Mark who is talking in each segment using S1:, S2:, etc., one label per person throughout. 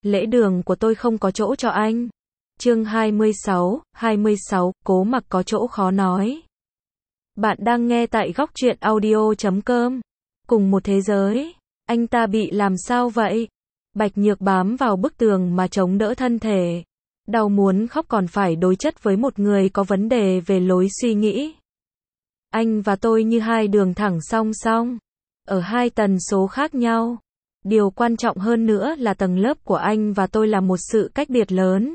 S1: lễ đường của tôi không có chỗ cho anh. Chương 26, Cố Mặc có chỗ khó nói. Bạn đang nghe tại góc truyện audio.com. Cùng một thế giới. Anh ta bị làm sao vậy? Bạch Nhược bám vào bức tường mà chống đỡ thân thể. Đau muốn khóc còn phải đối chất với một người có vấn đề về lối suy nghĩ. Anh và tôi như hai đường thẳng song song. Ở hai tần số khác nhau. Điều quan trọng hơn nữa là tầng lớp của anh và tôi là một sự cách biệt lớn.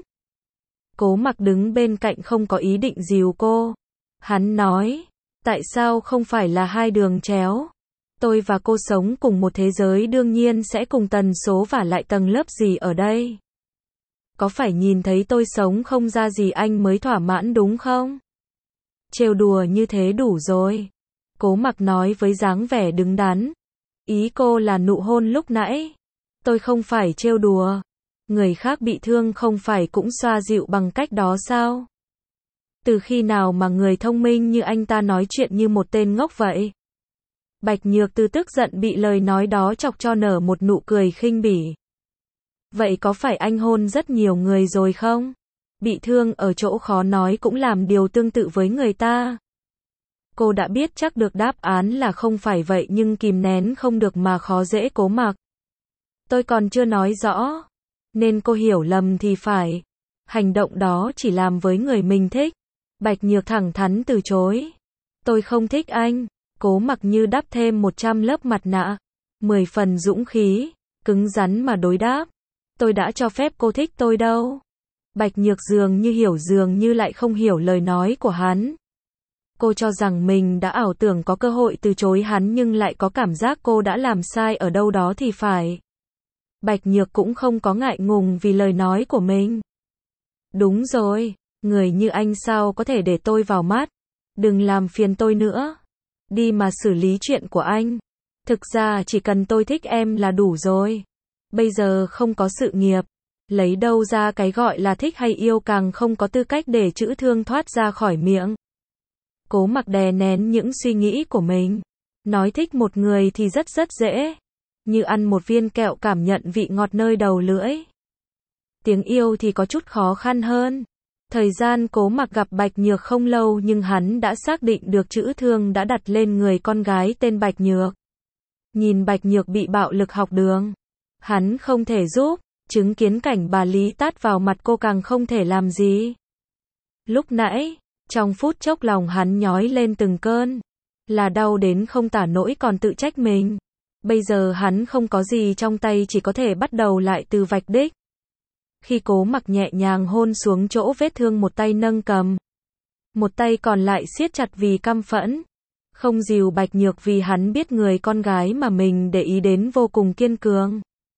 S1: Cố Mặc đứng bên cạnh không có ý định dìu cô. Hắn nói, tại sao không phải là hai đường chéo? Tôi và cô sống cùng một thế giới đương nhiên sẽ cùng tần số và lại tầng lớp gì ở đây? Có phải nhìn thấy tôi sống không ra gì anh mới thỏa mãn đúng không? Trêu đùa như thế đủ rồi. Cố Mặc nói với dáng vẻ đứng đắn. Ý cô là nụ hôn lúc nãy. Tôi không phải trêu đùa. Người khác bị thương không phải cũng xoa dịu bằng cách đó sao? Từ khi nào mà người thông minh như anh ta nói chuyện như một tên ngốc vậy? Bạch Nhược Từ tức giận bị lời nói đó chọc cho nở một nụ cười khinh bỉ. Vậy có phải anh hôn rất nhiều người rồi không? Bị thương ở chỗ khó nói cũng làm điều tương tự với người ta. Cô đã biết chắc được đáp án là không phải vậy nhưng kìm nén không được mà khó dễ Cố Mặc. Tôi còn chưa nói rõ. Nên cô hiểu lầm thì phải. Hành động đó chỉ làm với người mình thích. Bạch Nhược thẳng thắn từ chối. Tôi không thích anh. Cố Mặc như đắp thêm 100 lớp mặt nạ. 10 phần dũng khí. Cứng rắn mà đối đáp. Tôi đã cho phép cô thích tôi đâu. Bạch Nhược dường như hiểu dường như lại không hiểu lời nói của hắn. Cô cho rằng mình đã ảo tưởng có cơ hội từ chối hắn nhưng lại có cảm giác cô đã làm sai ở đâu đó thì phải. Bạch Nhược cũng không có ngại ngùng vì lời nói của mình. Đúng rồi, người như anh sao có thể để tôi vào mắt. Đừng làm phiền tôi nữa. Đi mà xử lý chuyện của anh. Thực ra chỉ cần tôi thích em là đủ rồi. Bây giờ không có sự nghiệp. Lấy đâu ra cái gọi là thích hay yêu càng không có tư cách để chữ thương thoát ra khỏi miệng. Cố Mặc đè nén những suy nghĩ của mình. Nói thích một người thì rất dễ. Như ăn một viên kẹo cảm nhận vị ngọt nơi đầu lưỡi. Tiếng yêu thì có chút khó khăn hơn. Thời gian Cố Mặc gặp Bạch Nhược không lâu nhưng hắn đã xác định được chữ thương đã đặt lên người con gái tên Bạch Nhược. Nhìn Bạch Nhược bị bạo lực học đường. Hắn không thể giúp. Chứng kiến cảnh bà Lý tát vào mặt cô càng không thể làm gì. Lúc nãy, trong phút chốc lòng hắn nhói lên từng cơn. Là đau đến không tả nỗi còn tự trách mình. Bây giờ hắn không có gì trong tay chỉ có thể bắt đầu lại từ vạch đích. Khi Cố Mặc nhẹ nhàng hôn xuống chỗ vết thương một tay nâng cầm. Một tay còn lại siết chặt vì căm phẫn. Không dìu Bạch Nhược vì hắn biết người con gái mà mình để ý đến vô cùng kiên cường.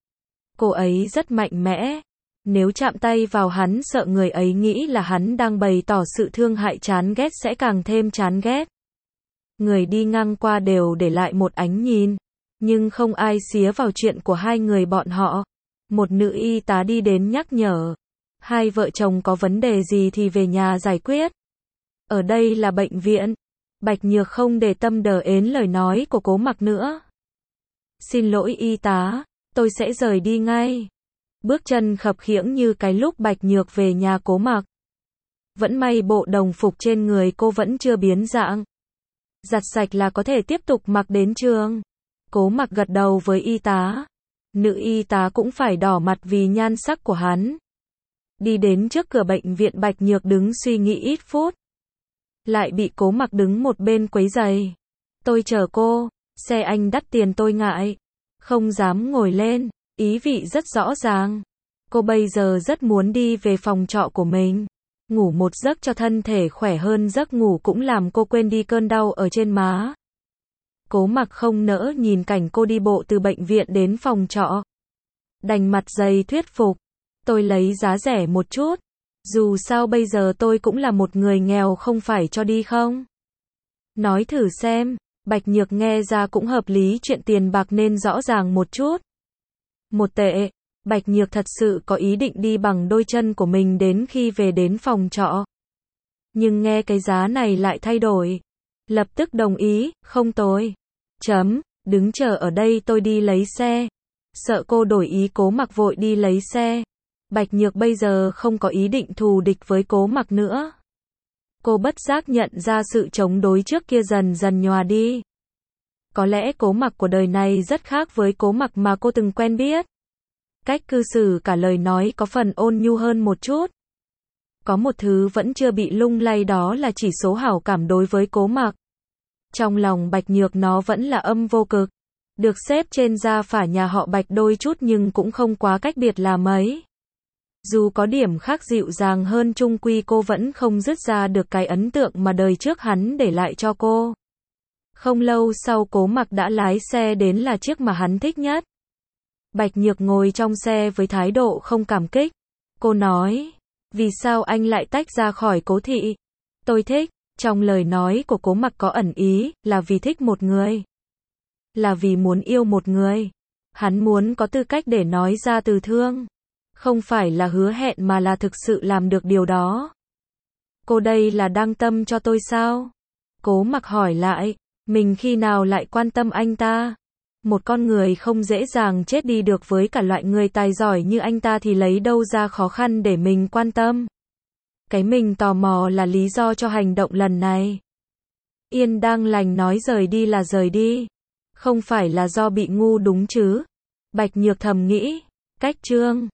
S1: Cô ấy rất mạnh mẽ. Nếu chạm tay vào hắn sợ người ấy nghĩ là hắn đang bày tỏ sự thương hại chán ghét sẽ càng thêm chán ghét. Người đi ngang qua đều để lại một ánh nhìn. Nhưng không ai xía vào chuyện của hai người bọn họ. Một nữ y tá đi đến nhắc nhở. Hai vợ chồng có vấn đề gì thì về nhà giải quyết. Ở đây là bệnh viện. Bạch Nhược không để tâm đờ ến lời nói của Cố Mặc nữa. Xin lỗi y tá. Tôi sẽ rời đi ngay. Bước chân khập khiễng như cái lúc Bạch Nhược về nhà Cố Mặc. Vẫn may bộ đồng phục trên người cô vẫn chưa biến dạng. Giặt sạch là có thể tiếp tục mặc đến trường. Cố Mặc gật đầu với y tá. Nữ y tá cũng phải đỏ mặt vì nhan sắc của hắn. Đi đến trước cửa bệnh viện Bạch Nhược đứng suy nghĩ ít phút. Lại bị Cố Mặc đứng một bên quấy rầy. Tôi chờ cô. Xe anh đắt tiền tôi ngại. Không dám ngồi lên. Ý vị rất rõ ràng. Cô bây giờ rất muốn đi về phòng trọ của mình. Ngủ một giấc cho thân thể khỏe hơn giấc ngủ cũng làm cô quên đi cơn đau ở trên má. Cố Mặc không nỡ nhìn cảnh cô đi bộ từ bệnh viện đến phòng trọ. Đành mặt dày thuyết phục. Tôi lấy giá rẻ một chút. Dù sao bây giờ tôi cũng là một người nghèo không phải cho đi không? Nói thử xem. Bạch Nhược nghe ra cũng hợp lý chuyện tiền bạc nên rõ ràng một chút. Một tệ. Bạch Nhược thật sự có ý định đi bằng đôi chân của mình đến khi về đến phòng trọ. Nhưng nghe cái giá này lại thay đổi. Lập tức đồng ý, không tồi. Đứng chờ ở đây tôi đi lấy xe. Sợ cô đổi ý, Cố Mặc vội đi lấy xe. Bạch Nhược bây giờ không có ý định thù địch với Cố Mặc nữa. Cô bất giác nhận ra sự chống đối trước kia dần dần nhòa đi. Có lẽ Cố Mặc của đời này rất khác với Cố Mặc mà cô từng quen biết. Cách cư xử cả lời nói có phần ôn nhu hơn một chút. Có một thứ vẫn chưa bị lung lay, đó là chỉ số hảo cảm đối với Cố Mặc. Trong lòng Bạch Nhược nó vẫn là âm vô cực. Được xếp trên gia phả nhà họ Bạch đôi chút nhưng cũng không quá cách biệt là mấy. Dù có điểm khác dịu dàng hơn, chung quy cô vẫn không dứt ra được cái ấn tượng mà đời trước hắn để lại cho cô. Không lâu sau, Cố Mặc đã lái xe đến là chiếc mà hắn thích nhất. Bạch Nhược ngồi trong xe với thái độ không cảm kích. Cô nói, vì sao anh lại tách ra khỏi Cố thị? Tôi thích. Trong lời nói của Cố Mặc có ẩn ý, là vì thích một người. Là vì muốn yêu một người. Hắn muốn có tư cách để nói ra từ thương. Không phải là hứa hẹn mà là thực sự làm được điều đó. Cô đây là đang tâm cho tôi sao? Cố Mặc hỏi lại, mình khi nào lại quan tâm anh ta? Một con người không dễ dàng chết đi được với cả loại người tài giỏi như anh ta thì lấy đâu ra khó khăn để mình quan tâm. Cái mình tò mò là lý do cho hành động lần này. Yên đang lành nói rời đi là rời đi. Không phải là do bị ngu đúng chứ? Bạch Nhược thầm nghĩ. Cách chương